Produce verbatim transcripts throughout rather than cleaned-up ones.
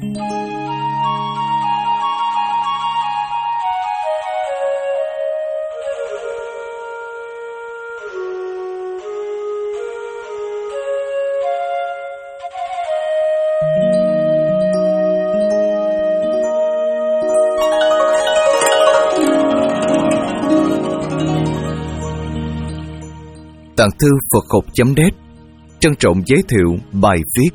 Tạng thư Phật học chấm net trân trọng giới thiệu bài viết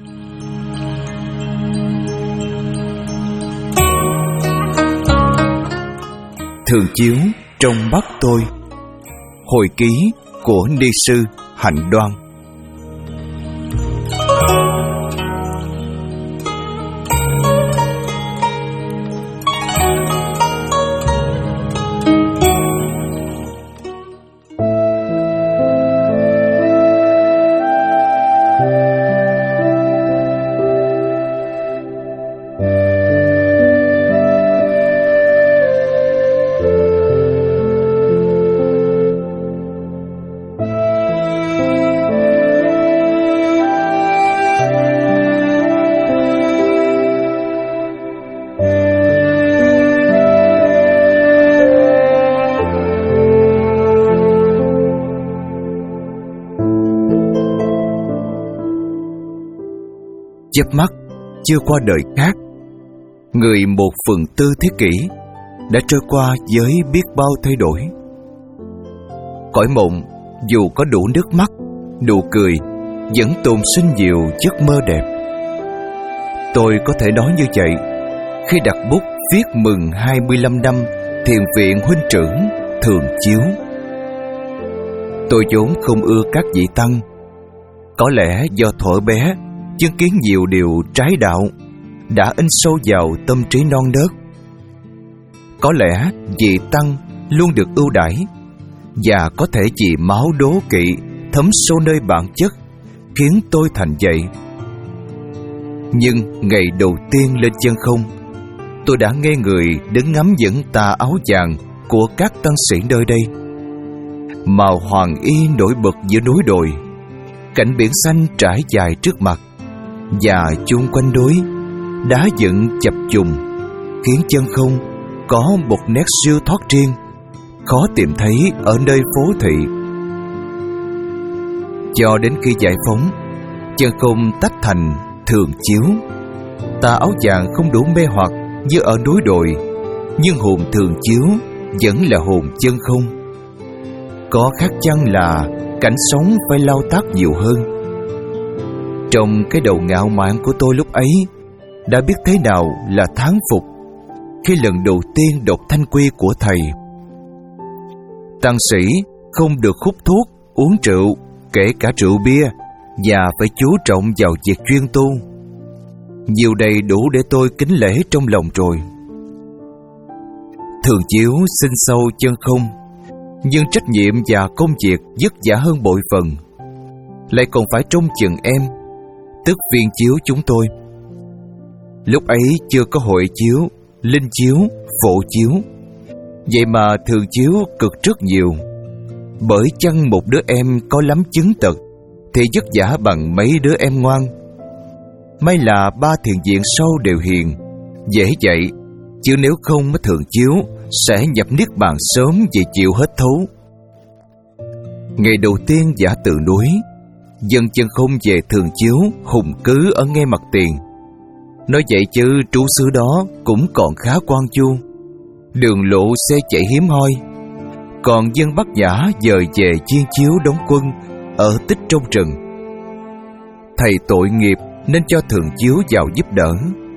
Thường chiếu trong mắt tôi, hồi ký của ni sư Hạnh Đoan. Chớp mắt chưa qua đời khác, người một phần tư thế kỷ đã trôi qua với biết bao thay đổi. Cõi mộng dù có đủ nước mắt, đủ cười, vẫn tồn sinh nhiều giấc mơ đẹp. Tôi có thể nói như vậy khi đặt bút viết mừng hai mươi lăm năm thiền viện huynh trưởng Thường Chiếu. Tôi vốn không ưa các vị tăng, có lẽ do thuở bé chứng kiến nhiều điều trái đạo đã in sâu vào tâm trí non nớt. Có lẽ vị tăng luôn được ưu đãi, và có thể vì máu đố kỵ thấm sâu nơi bản chất khiến tôi thành vậy. Nhưng ngày đầu tiên lên chân không, tôi đã nghe người đứng ngắm dẫn tà áo vàng của các tăng sĩ nơi đây. Màu hoàng y nổi bật giữa núi đồi, cảnh biển xanh trải dài trước mặt, và chung quanh núi đá dựng chập trùng khiến chân không có một nét siêu thoát riêng, khó tìm thấy ở nơi phố thị. Cho đến khi giải phóng, chân không tách thành Thường Chiếu. Tà áo vàng không đủ mê hoặc như ở núi đồi, nhưng hồn Thường Chiếu vẫn là hồn chân không. Có khác chăng là cảnh sống phải lao tác nhiều hơn. Trong cái đầu ngạo mạn của tôi lúc ấy, đã biết thế nào là thán phục khi lần đầu tiên đọc thanh quy của thầy. Tăng sĩ không được hút thuốc, uống rượu, kể cả rượu bia, và phải chú trọng vào việc chuyên tu. Nhiều đầy đủ để tôi kính lễ trong lòng rồi. Thường Chiếu sinh sâu chân không, nhưng trách nhiệm và công việc vất vả hơn bội phần, lại còn phải trông chừng em, tức viên chiếu chúng tôi. Lúc ấy chưa có hội chiếu, linh chiếu, phổ chiếu, vậy mà Thường Chiếu cực rất nhiều. Bởi chăng một đứa em có lắm chứng tật thì vất vả bằng mấy đứa em ngoan. May là ba thiền viện sau đều hiền, dễ dạy, chứ nếu không Thường Chiếu sẽ nhập niết bàn sớm vì chịu hết thấu. Ngày đầu tiên giả từ núi, dân chân không về Thường Chiếu hùng cứ ở ngay mặt tiền. Nói vậy chứ trú xứ đó cũng còn khá quan chu, đường lộ xe chạy hiếm hoi. Còn dân Bắc Nhã dời về chiên chiếu đóng quân ở tích trong rừng. Thầy tội nghiệp nên cho Thường Chiếu vào giúp đỡ.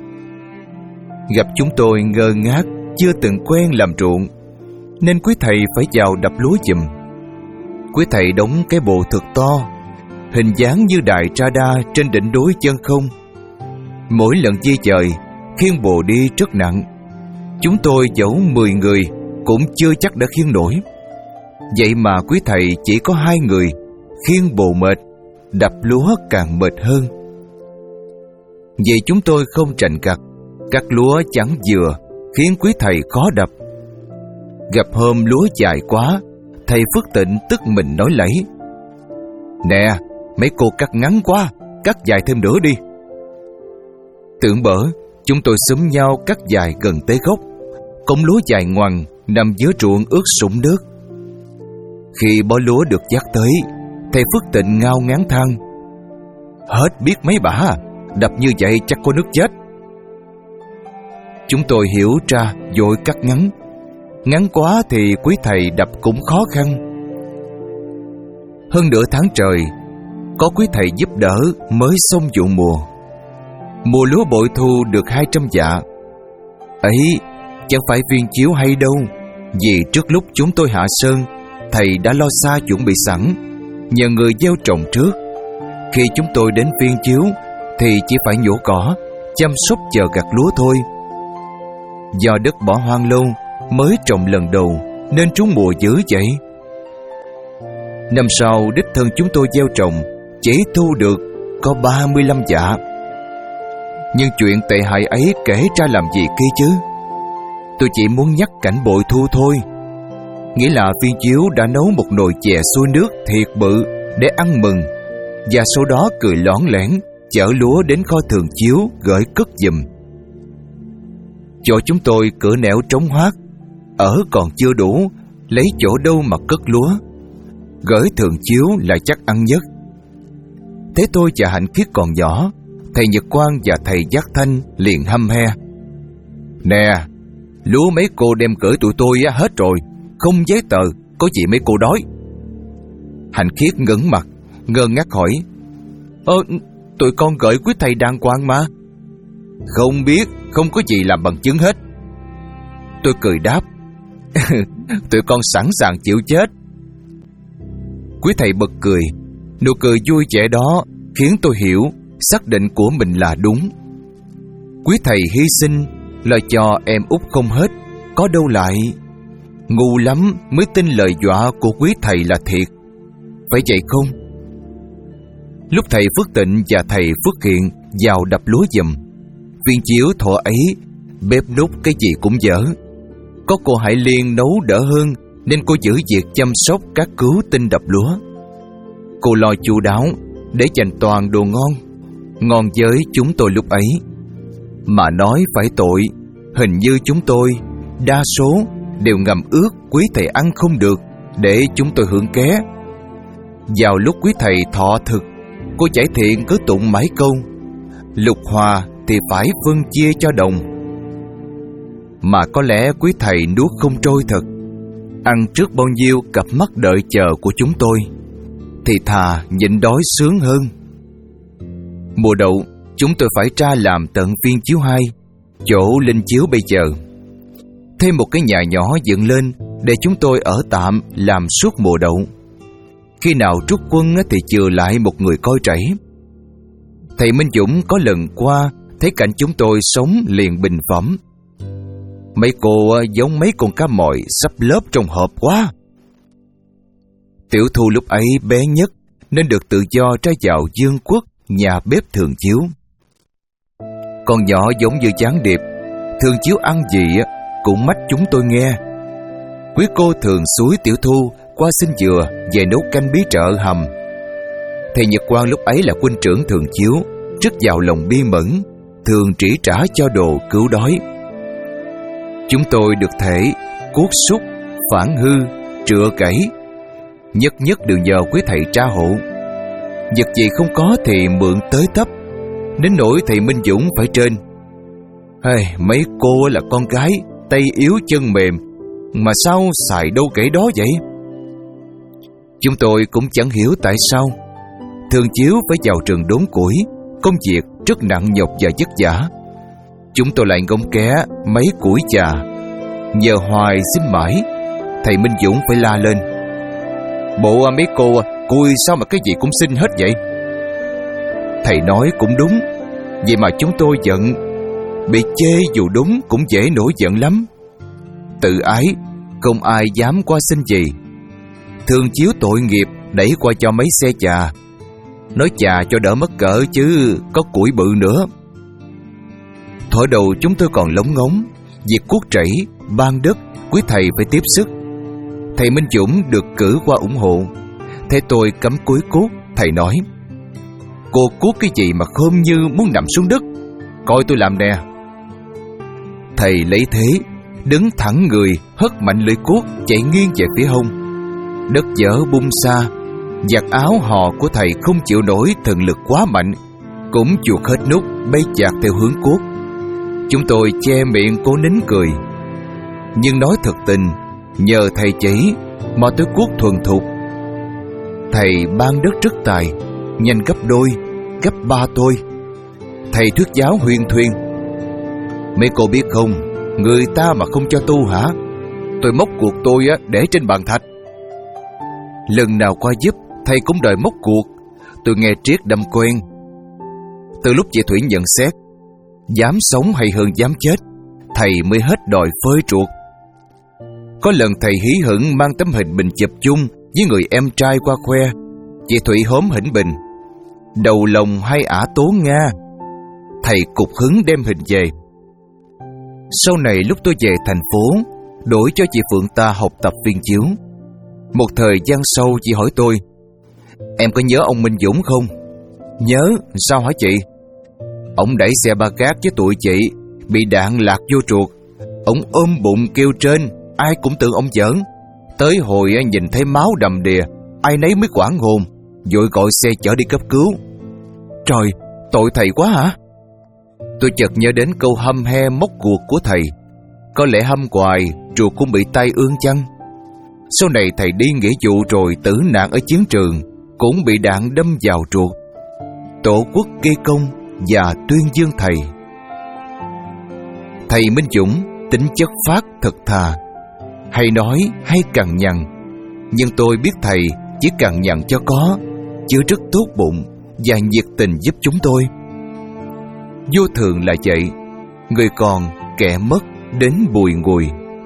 Gặp chúng tôi ngơ ngác, chưa từng quen làm ruộng, nên quý thầy phải vào đập lúa giùm. Quý thầy đóng cái bồ thật to, hình dáng như đài radar trên đỉnh núi chân không. Mỗi lần di dời, khiêng bồ đi rất nặng. Chúng tôi dẫu mười người cũng chưa chắc đã khiêng nổi. Vậy mà quý thầy chỉ có hai người, khiêng bồ mệt, đập lúa càng mệt hơn. Vì chúng tôi không trành gặt, cắt lúa chẳng vừa, khiến quý thầy khó đập. Gặp hôm lúa dài quá, thầy Phước Tịnh tức mình nói lẫy: "Nè, mấy cô cắt ngắn quá, cắt dài thêm nữa đi." Tưởng bở, chúng tôi xúm nhau cắt dài gần tới gốc. Cống lúa dài ngoằng nằm giữa ruộng ướt sũng nước. Khi bó lúa được dắt tới, thầy Phước Tịnh ngao ngán than: "Hết biết mấy bả à, đập như vậy chắc có nước chết." Chúng tôi hiểu ra vội cắt ngắn. Ngắn quá thì quý thầy đập cũng khó khăn. Hơn nửa tháng trời, có quý thầy giúp đỡ mới xong vụ mùa. Mùa lúa bội thu được hai trăm dạ. Ấy chẳng phải viên chiếu hay đâu, vì trước lúc chúng tôi hạ sơn, thầy đã lo xa chuẩn bị sẵn, nhờ người gieo trồng trước. Khi chúng tôi đến viên chiếu thì chỉ phải nhổ cỏ, chăm sóc chờ gặt lúa thôi. Do đất bỏ hoang lâu, mới trồng lần đầu nên trúng mùa dữ vậy. Năm sau đích thân chúng tôi gieo trồng, chỉ thu được có ba mươi lăm dạ. Nhưng chuyện tệ hại ấy kể ra làm gì kia chứ. Tôi chỉ muốn nhắc cảnh bội thu thôi. Nghĩa là viên chiếu đã nấu một nồi chè sôi nước thiệt bự để ăn mừng, và sau đó cười lỏn lẻn chở lúa đến kho thường chiếu gửi cất giùm. Chỗ chúng tôi cửa nẻo trống hoác, ở còn chưa đủ, lấy chỗ đâu mà cất lúa. Gửi thường chiếu là chắc ăn nhất. Thế tôi và Hạnh Khiết còn nhỏ, thầy Nhật Quang và thầy Giác Thanh liền hăm he: "Nè, lúa mấy cô đem gửi tụi tôi hết rồi, không giấy tờ, có gì mấy cô đói?" Hạnh Khiết ngẩng mặt, ngơ ngác hỏi: Ơ, tụi con gửi quý thầy đàng hoàng mà." "Không biết, không có gì làm bằng chứng hết." Tôi cười đáp: "Tụi con sẵn sàng chịu chết." Quý thầy bật cười. Nụ cười vui vẻ đó khiến tôi hiểu xác định của mình là đúng. Quý thầy hy sinh là cho em út không hết, có đâu lại. Ngu lắm mới tin lời dọa của quý thầy là thiệt, phải vậy không? Lúc thầy Phước Tịnh và thầy Phước Hiện vào đập lúa giùm, viên chiếu thuở ấy bếp núc cái gì cũng dở. Có cô Hải Liên nấu đỡ hơn, nên cô giữ việc chăm sóc các cứu tinh đập lúa. Cô lo chu đáo để dành toàn đồ ngon, ngon với chúng tôi lúc ấy. Mà nói phải tội, hình như chúng tôi đa số đều ngầm ước quý thầy ăn không được để chúng tôi hưởng ké. Vào lúc quý thầy thọ thực, cô Giải Thiện cứ tụng mãi câu: "Lục hòa thì phải phân chia cho đồng." Mà có lẽ quý thầy nuốt không trôi thật. Ăn trước bao nhiêu cặp mắt đợi chờ của chúng tôi, thì thà nhịn đói sướng hơn. Mùa đậu, chúng tôi phải tra làm tận viên chiếu hai, chỗ linh chiếu bây giờ. Thêm một cái nhà nhỏ dựng lên để chúng tôi ở tạm làm suốt mùa đậu. Khi nào trút quân thì chừa lại một người coi trẫy. Thầy Minh Dũng có lần qua thấy cảnh chúng tôi sống liền bình phẩm: "Mấy cô giống mấy con cá mòi sắp lớp trong hộp quá." Tiểu Thu lúc ấy bé nhất nên được tự do ra vào Dương Quốc, nhà bếp thường chiếu. Con nhỏ giống như gián điệp, thường chiếu ăn gì cũng mách chúng tôi nghe. Quý cô thường xúi Tiểu Thu qua xin dừa về nấu canh bí trợ hầm. Thầy Nhật Quang lúc ấy là huynh trưởng thường chiếu, rất giàu lòng bi mẫn, thường trĩ trả cho đồ cứu đói. Chúng tôi được thể cuốc súc, phản hư, trựa cẩy, nhất nhất đều nhờ quý thầy tra hộ. Vật gì không có thì mượn tới tấp, đến nỗi thầy Minh Dũng phải trên: "Hey, mấy cô là con gái, tay yếu chân mềm, mà sao xài đâu kể đó vậy?" Chúng tôi cũng chẳng hiểu tại sao thường chiếu phải vào trường đốn củi, công việc rất nặng nhọc và vất vả. Chúng tôi lại ngông ké mấy củi chà, nhờ hoài xin mãi. Thầy Minh Dũng phải la lên: "Bộ mấy cô cùi sao mà cái gì cũng xin hết vậy?" Thầy nói cũng đúng, vậy mà chúng tôi giận. Bị chê dù đúng cũng dễ nổi giận lắm. Tự ái, không ai dám qua xin gì. Thường chiếu tội nghiệp đẩy qua cho mấy xe chà. Nói chà cho đỡ mất cỡ chứ có củi bự nữa. Thuở đầu chúng tôi còn lóng ngóng, việc cuốc trẫy, ban đất, quý thầy phải tiếp sức. Thầy Minh Dũng được cử qua ủng hộ. Thế tôi cắm cúi cuốc, thầy nói: "Cô cuốc cái gì mà khom như muốn nằm xuống đất, coi tôi làm nè. Thầy lấy thế, đứng thẳng người, hất mạnh lưỡi cuốc chạy nghiêng về phía hông. Đất dở bung xa, giặt áo hò của thầy không chịu nổi thần lực quá mạnh, cũng chuột hết nút bay chạc theo hướng cuốc. Chúng tôi che miệng cố nín cười. Nhưng nói thật tình, nhờ thầy chỉ mà tôi cuốc thuần thục. Thầy ban đất rất tài, nhanh gấp đôi, gấp ba tôi. Thầy thuyết giáo huyền thuyên: mấy cô biết không, người ta mà không cho tu hả? Tôi móc cuộc tôi á để trên bàn thạch. Lần nào qua giúp, thầy cũng đòi móc cuộc. Tôi nghe triết đâm quen. Từ lúc chị Thủy nhận xét dám sống hay hơn dám chết, thầy mới hết đòi phơi truột. Có lần thầy hí hửng mang tấm hình mình chụp chung với người em trai qua khoe. Chị Thủy hóm hỉnh bình: đầu lòng hay ả tố Nga. Thầy cục hứng đem hình về. Sau này lúc tôi về thành phố, đổi cho chị Phượng ta học tập viên chiếu. Một thời gian sau chị hỏi tôi: em có nhớ ông Minh Dũng không? Nhớ. Sao hả chị? Ông đẩy xe ba gác với tụi chị, bị đạn lạc vô truột. Ông ôm bụng kêu trên, ai cũng tưởng ông giỡn. Tới hồi nhìn thấy máu đầm đìa, ai nấy mới hoảng hồn, vội gọi xe chở đi cấp cứu. Trời, tội thầy quá hả? Tôi chợt nhớ đến câu hăm he móc cuộc của thầy. Có lẽ hăm hoài, truột cũng bị tai ương chăng? Sau này thầy đi nghĩa vụ rồi tử nạn ở chiến trường, cũng bị đạn đâm vào truột. Tổ quốc ghi công và tuyên dương thầy. Thầy Minh Dũng tính chất phát thật thà, hay nói hay cằn nhằn. Nhưng tôi biết thầy chỉ cằn nhằn cho có, chứ rất tốt bụng và nhiệt tình giúp chúng tôi. Vô thường là vậy, người còn kẻ mất đến bùi ngùi.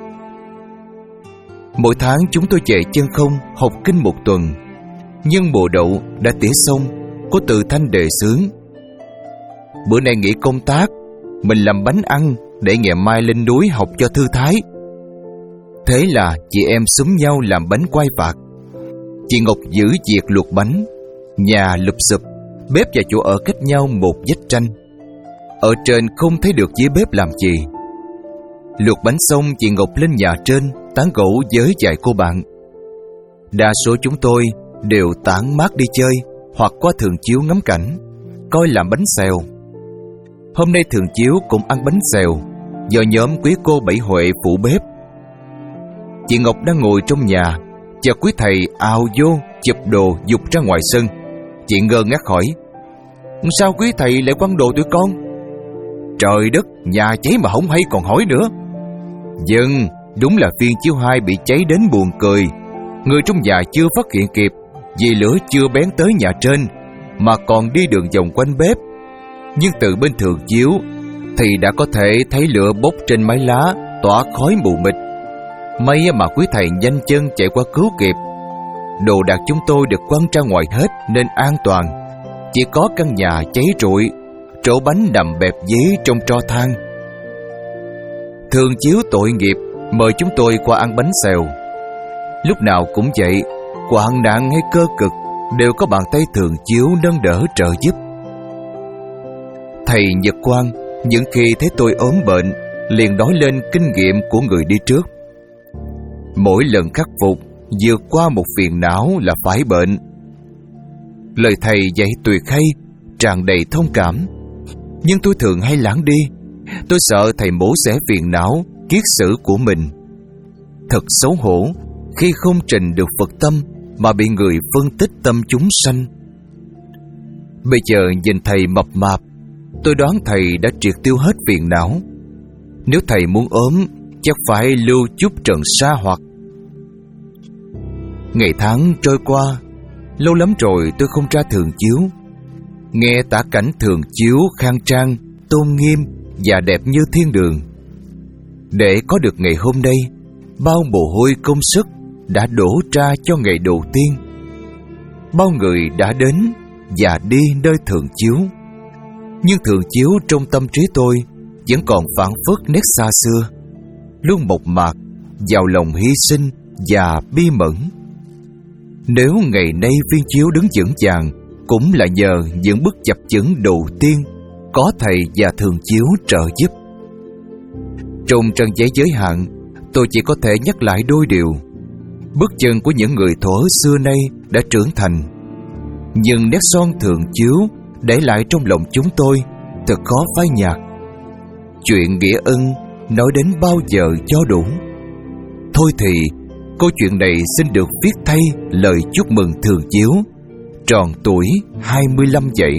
Mỗi tháng chúng tôi chạy chân không học kinh một tuần. Nhưng mùa đậu đã tỉa xong, có từ thanh đề xướng: bữa nay nghỉ công tác, mình làm bánh ăn để ngày mai lên núi học cho thư thái. Thế là chị em xúm nhau làm bánh quay phạt. Chị Ngọc giữ việc luộc bánh, nhà lụp xụp, bếp và chỗ ở cách nhau một vách tranh. Ở trên không thấy được dưới bếp làm gì. Luộc bánh xong, chị Ngọc lên nhà trên tán gẫu với vài cô bạn. Đa số chúng tôi đều tản mát đi chơi hoặc qua Thường Chiếu ngắm cảnh, coi làm bánh xèo. Hôm nay Thường Chiếu cũng ăn bánh xèo do nhóm quý cô Bảy Huệ phụ bếp. Chị Ngọc đang ngồi trong nhà, chợt quý thầy ào vô chụp đồ dục ra ngoài sân. Chị ngơ ngác hỏi: sao quý thầy lại quăng đồ tụi con? Trời đất, nhà cháy mà không hay còn hỏi nữa. Dân, đúng là phiên chiếu hai bị cháy đến buồn cười. Người trong nhà chưa phát hiện kịp, vì lửa chưa bén tới nhà trên, mà còn đi đường vòng quanh bếp. Nhưng từ bên Thường Chiếu thì đã có thể thấy lửa bốc trên mái lá, tỏa khói mù mịt. May mà quý thầy nhanh chân chạy qua cứu kịp. Đồ đạc chúng tôi được quăng ra ngoài hết nên an toàn. Chỉ có căn nhà cháy rụi, chỗ bánh nằm bẹp dí trong tro than. Thường Chiếu tội nghiệp mời chúng tôi qua ăn bánh xèo. Lúc nào cũng vậy, hoạn nạn hay cơ cực đều có bàn tay Thường Chiếu nâng đỡ trợ giúp. Thầy Nhật Quang những khi thấy tôi ốm bệnh liền nói lên kinh nghiệm của người đi trước. Mỗi lần khắc phục vượt qua một phiền não là phải bệnh. Lời thầy dạy tuyệt hay, tràn đầy thông cảm. Nhưng tôi thường hay lãng đi. Tôi sợ thầy mổ xẻ phiền não, kiết sử của mình. Thật xấu hổ khi không trình được Phật tâm mà bị người phân tích tâm chúng sanh. Bây giờ nhìn thầy mập mạp, tôi đoán thầy đã triệt tiêu hết phiền não. Nếu thầy muốn ốm, chắc phải lưu chút trận sa hoặc. Ngày tháng trôi qua, lâu lắm rồi tôi không ra Thường Chiếu. Nghe tả cảnh Thường Chiếu khang trang, tôn nghiêm và đẹp như thiên đường. Để có được ngày hôm nay, bao mồ hôi công sức đã đổ ra cho ngày đầu tiên. Bao người đã đến và đi nơi Thường Chiếu. Nhưng Thường Chiếu trong tâm trí tôi vẫn còn phảng phất nét xa xưa, luôn mộc mạc, giàu lòng hy sinh và bi mẫn. Nếu ngày nay Viên Chiếu đứng vững vàng cũng là nhờ những bước chập chững đầu tiên có thầy và thường chiếu trợ giúp. Trong trang giấy giới hạn, tôi chỉ có thể nhắc lại đôi điều. Bước chân của những người thuở xưa nay đã trưởng thành, nhưng nét son thường chiếu để lại trong lòng chúng tôi thật khó phai nhạt. Chuyện nghĩa ân nói đến bao giờ cho đủ. Thôi thì câu chuyện này xin được viết thay lời chúc mừng thường chiếu tròn tuổi hai mươi lăm vậy.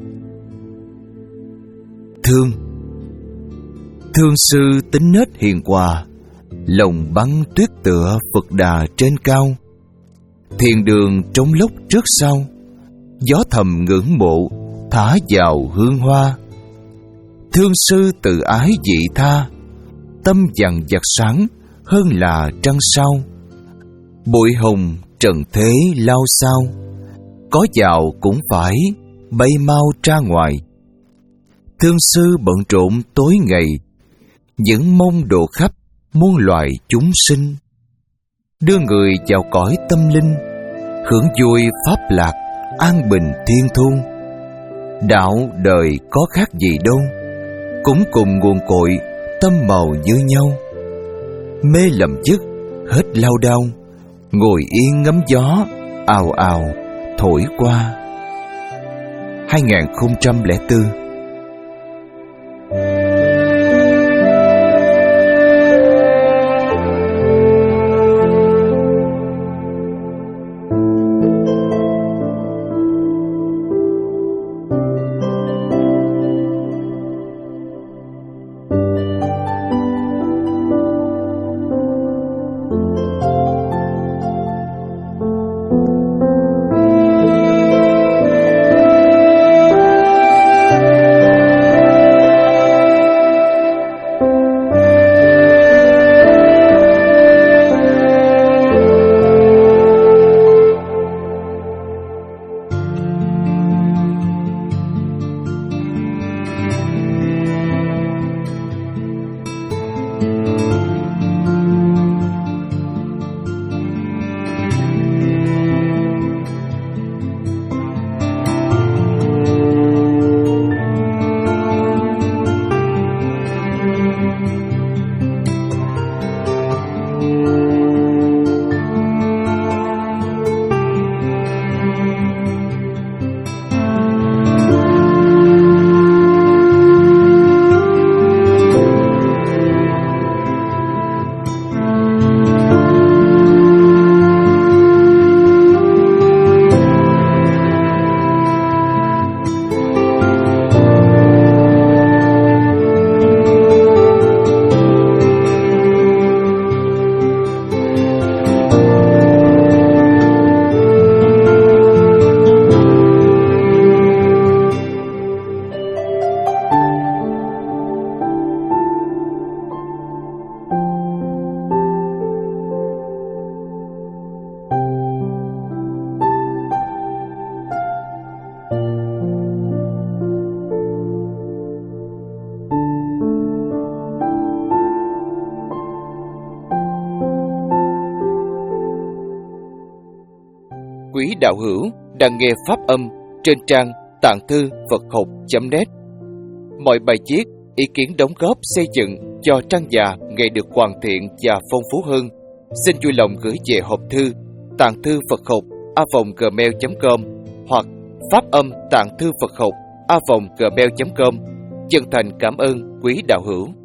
Thương Thương sư tính nết hiền hòa, lòng băng tuyết tựa Phật đà trên cao. Thiền đường trong lốc trước sau, gió thầm ngưỡng mộ thả vào hương hoa. Thương sư tự ái dị tha, tâm dằn vặt sáng hơn là trăng sao. Bụi hồng trần thế lao sao, có vào cũng phải bay mau ra ngoài. Thương sư bận rộn tối ngày, những mong độ khắp muôn loài chúng sinh. Đưa người vào cõi tâm linh, hưởng vui pháp lạc, an bình thiên thu. Đạo đời có khác gì đâu, cũng cùng nguồn cội, tâm màu như nhau. Mê lầm dứt, hết lao đao, ngồi yên ngắm gió, ào ào thổi qua. hai không không bốn. Quý đạo hữu đang nghe pháp âm trên trang tạng thư Phật học chấm net. Mọi bài viết, ý kiến đóng góp xây dựng cho trang già ngày được hoàn thiện và phong phú hơn, xin vui lòng gửi về hộp thư tạng thư Phật học a vòng gmail chấm com hoặc pháp âm tạng thư Phật học a vòng gmail chấm com. Chân thành cảm ơn quý đạo hữu.